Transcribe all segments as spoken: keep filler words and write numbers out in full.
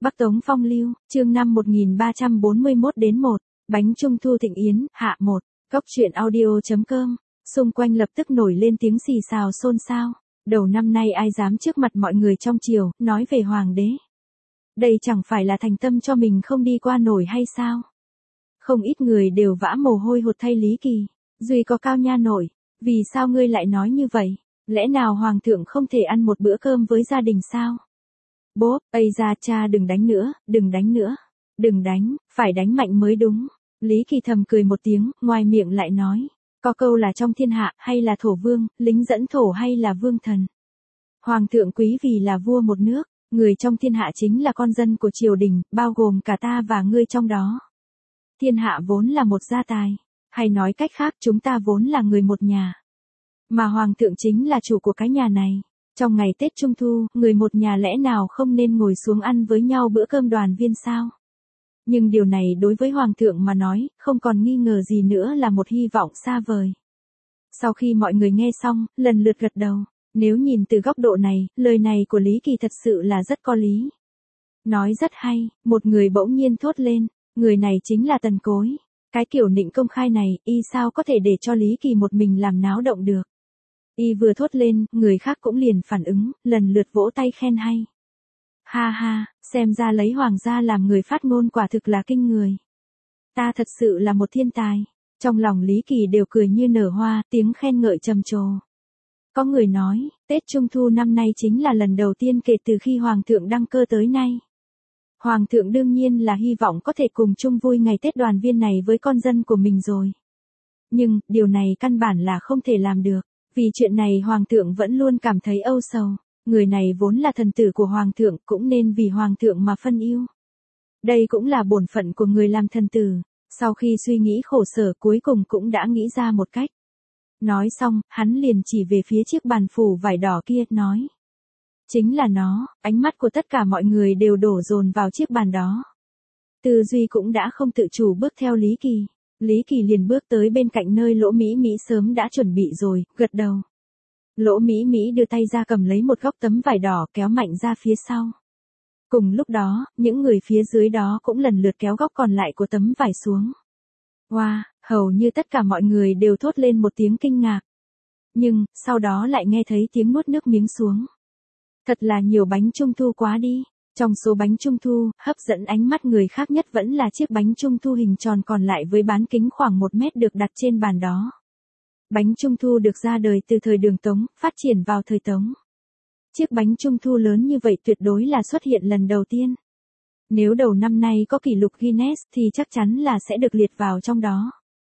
Bắc Tống Phong Lưu, chương năm một nghìn ba trăm bốn mươi mốt đến một, bánh trung thu thịnh yến, hạ một, góc truyện audio.com, xung quanh lập tức nổi lên tiếng xì xào xôn xao, đầu năm nay ai dám trước mặt mọi người trong triều, nói về hoàng đế. Đây chẳng phải là thành tâm cho mình không đi qua nổi hay sao? Không ít người đều vã mồ hôi hột thay Lý Kỳ, duy có Cao Nha nổi, vì sao ngươi lại nói như vậy? Lẽ nào hoàng thượng không thể ăn một bữa cơm với gia đình sao? Bố, ây ra cha đừng đánh nữa, đừng đánh nữa, đừng đánh, phải đánh mạnh mới đúng. Lý Kỳ thầm cười một tiếng, ngoài miệng lại nói, có câu là trong thiên hạ, hay là thổ vương, lính dẫn thổ hay là vương thần. Hoàng thượng quý vì là vua một nước, người trong thiên hạ chính là con dân của triều đình, bao gồm cả ta và ngươi trong đó. Thiên hạ vốn là một gia tài, hay nói cách khác chúng ta vốn là người một nhà. Mà hoàng thượng chính là chủ của cái nhà này. Trong ngày Tết Trung Thu, người một nhà lẽ nào không nên ngồi xuống ăn với nhau bữa cơm đoàn viên sao? Nhưng điều này đối với Hoàng thượng mà nói, không còn nghi ngờ gì nữa là một hy vọng xa vời. Sau khi mọi người nghe xong, lần lượt gật đầu. Nếu nhìn từ góc độ này, lời này của Lý Kỳ thật sự là rất có lý. Nói rất hay, một người bỗng nhiên thốt lên, người này chính là Tần Cối. Cái kiểu nịnh công khai này, y sao có thể để cho Lý Kỳ một mình làm náo động được. Y vừa thốt lên, người khác cũng liền phản ứng, lần lượt vỗ tay khen hay. Ha ha, xem ra lấy hoàng gia làm người phát ngôn quả thực là kinh người. Ta thật sự là một thiên tài. Trong lòng Lý Kỳ đều cười như nở hoa, tiếng khen ngợi trầm trồ. Có người nói, Tết Trung Thu năm nay chính là lần đầu tiên kể từ khi Hoàng thượng đăng cơ tới nay. Hoàng thượng đương nhiên là hy vọng có thể cùng chung vui ngày Tết đoàn viên này với con dân của mình rồi. Nhưng, điều này căn bản là không thể làm được. Vì chuyện này Hoàng thượng vẫn luôn cảm thấy âu sầu, người này vốn là thần tử của Hoàng thượng cũng nên vì Hoàng thượng mà phân yêu. Đây cũng là bổn phận của người làm thần tử, sau khi suy nghĩ khổ sở cuối cùng cũng đã nghĩ ra một cách. Nói xong, hắn liền chỉ về phía chiếc bàn phủ vải đỏ kia, nói. Chính là nó, ánh mắt của tất cả mọi người đều đổ dồn vào chiếc bàn đó. Tư duy cũng đã không tự chủ bước theo Lý Kỳ. Lý Kỳ liền bước tới bên cạnh nơi Lỗ Mỹ Mỹ sớm đã chuẩn bị rồi, gật đầu. Lỗ Mỹ Mỹ đưa tay ra cầm lấy một góc tấm vải đỏ kéo mạnh ra phía sau. Cùng lúc đó, những người phía dưới đó cũng lần lượt kéo góc còn lại của tấm vải xuống. Wow, hầu như tất cả mọi người đều thốt lên một tiếng kinh ngạc. Nhưng, sau đó lại nghe thấy tiếng nuốt nước miếng xuống. Thật là nhiều bánh trung thu quá đi. Trong số bánh trung thu, hấp dẫn ánh mắt người khác nhất vẫn là chiếc bánh trung thu hình tròn còn lại với bán kính khoảng một mét được đặt trên bàn đó. Bánh trung thu được ra đời từ thời Đường Tống, phát triển vào thời Tống. Chiếc bánh trung thu lớn như vậy tuyệt đối là xuất hiện lần đầu tiên. Nếu đầu năm nay có kỷ lục Guinness thì chắc chắn là sẽ được liệt vào trong đó.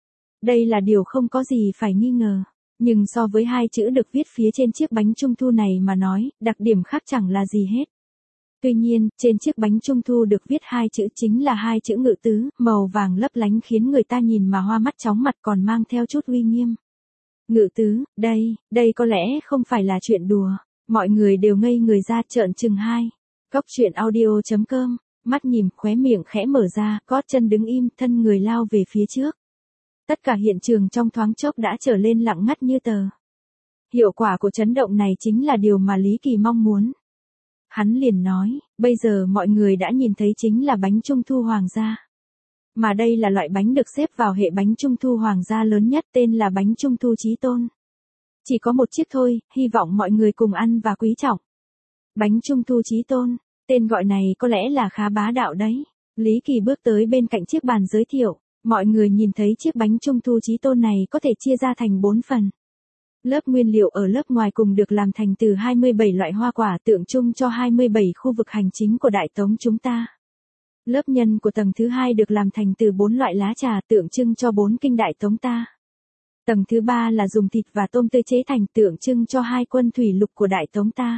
Đây là điều không có gì phải nghi ngờ. Nhưng so với hai chữ được viết phía trên chiếc bánh trung thu này mà nói, đặc điểm khác chẳng là gì hết. Tuy nhiên, trên chiếc bánh trung thu được viết hai chữ chính là hai chữ Ngự Tứ, màu vàng lấp lánh khiến người ta nhìn mà hoa mắt chóng mặt còn mang theo chút uy nghiêm. Ngự Tứ, đây, đây có lẽ không phải là chuyện đùa. Mọi người đều ngây người ra trợn trừng hai. Góc truyện audio.com, mắt nhìn khóe miệng khẽ mở ra, gót chân đứng im, thân người lao về phía trước. Tất cả hiện trường trong thoáng chốc đã trở lên lặng ngắt như tờ. Hiệu quả của chấn động này chính là điều mà Lý Kỳ mong muốn. Hắn liền nói, bây giờ mọi người đã nhìn thấy chính là bánh trung thu hoàng gia. Mà đây là loại bánh được xếp vào hệ bánh trung thu hoàng gia lớn nhất tên là bánh trung thu Chí Tôn. Chỉ có một chiếc thôi, hy vọng mọi người cùng ăn và quý trọng. Bánh trung thu Chí Tôn, tên gọi này có lẽ là khá bá đạo đấy. Lý Kỳ bước tới bên cạnh chiếc bàn giới thiệu, mọi người nhìn thấy chiếc bánh trung thu Chí Tôn này có thể chia ra thành bốn phần. Lớp nguyên liệu ở lớp ngoài cùng được làm thành từ hai mươi bảy loại hoa quả tượng trưng cho hai mươi bảy khu vực hành chính của Đại Tống chúng ta. Lớp nhân của tầng thứ hai được làm thành từ bốn loại lá trà tượng trưng cho bốn kinh Đại Tống ta. Tầng thứ ba là dùng thịt và tôm tươi chế thành tượng trưng cho hai quân thủy lục của Đại Tống ta.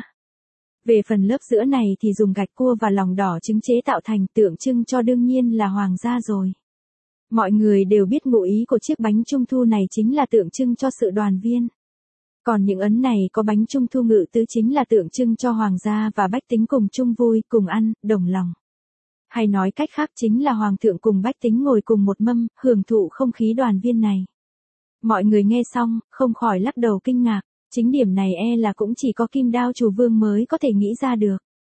Về phần lớp giữa này thì dùng gạch cua và lòng đỏ trứng chế tạo thành tượng trưng cho đương nhiên là hoàng gia rồi. Mọi người đều biết ngụ ý của chiếc bánh trung thu này chính là tượng trưng cho sự đoàn viên. Còn những ấn này có bánh trung thu Ngự Tứ chính là tượng trưng cho hoàng gia và bách tính cùng chung vui, cùng ăn, đồng lòng. Hay nói cách khác chính là hoàng thượng cùng bách tính ngồi cùng một mâm, hưởng thụ không khí đoàn viên này. Mọi người nghe xong, không khỏi lắc đầu kinh ngạc, chính điểm này e là cũng chỉ có Kim Đao Chủ Vương mới có thể nghĩ ra được.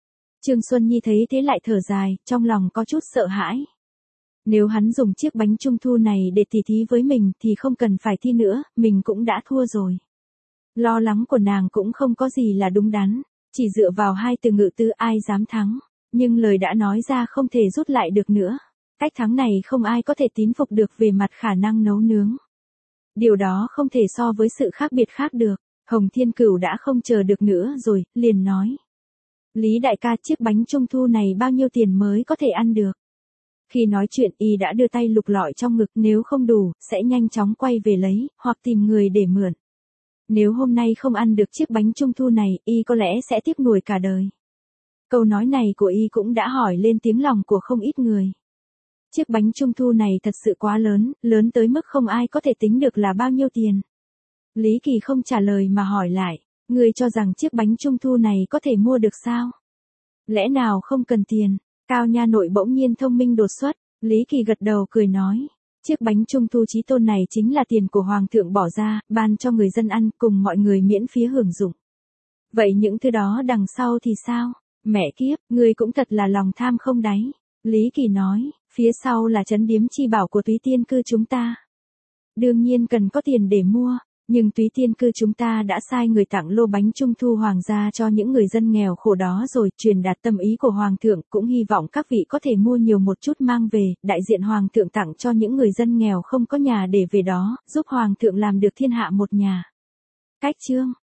Trương Xuân Nhi thấy thế lại thở dài, trong lòng có chút sợ hãi. Nếu hắn dùng chiếc bánh trung thu này để tỉ thí với mình thì không cần phải thi nữa, mình cũng đã thua rồi. Lo lắng của nàng cũng không có gì là đúng đắn, chỉ dựa vào hai từ ngự tư ai dám thắng, nhưng lời đã nói ra không thể rút lại được nữa. Cách thắng này không ai có thể tín phục được về mặt khả năng nấu nướng. Điều đó không thể so với sự khác biệt khác được. Hồng Thiên Cửu đã không chờ được nữa rồi, liền nói. Lý đại ca, chiếc bánh trung thu này bao nhiêu tiền mới có thể ăn được? Khi nói chuyện y đã đưa tay lục lọi trong ngực, nếu không đủ, sẽ nhanh chóng quay về lấy, hoặc tìm người để mượn. Nếu hôm nay không ăn được chiếc bánh trung thu này, y có lẽ sẽ tiếc nuối cả đời. Câu nói này của y cũng đã hỏi lên tiếng lòng của không ít người. Chiếc bánh trung thu này thật sự quá lớn, lớn tới mức không ai có thể tính được là bao nhiêu tiền. Lý Kỳ không trả lời mà hỏi lại, ngươi cho rằng chiếc bánh trung thu này có thể mua được sao? Lẽ nào không cần tiền? Cao Nha Nội bỗng nhiên thông minh đột xuất, Lý Kỳ gật đầu cười nói, chiếc bánh trung thu chí tôn này chính là tiền của Hoàng thượng bỏ ra, ban cho người dân ăn, cùng mọi người miễn phí hưởng dụng. Vậy những thứ đó đằng sau thì sao? Mẹ kiếp, ngươi cũng thật là lòng tham không đáy. Lý Kỳ nói, phía sau là trấn điếm chi bảo của Túy Tiên Cư chúng ta. Đương nhiên cần có tiền để mua, nhưng Túy Tiên Cư chúng ta đã sai người tặng lô bánh trung thu hoàng gia cho những người dân nghèo khổ đó rồi, truyền đạt tâm ý của Hoàng thượng, cũng hy vọng các vị có thể mua nhiều một chút mang về, đại diện Hoàng thượng tặng cho những người dân nghèo không có nhà để về đó, giúp Hoàng thượng làm được thiên hạ một nhà. Cách chương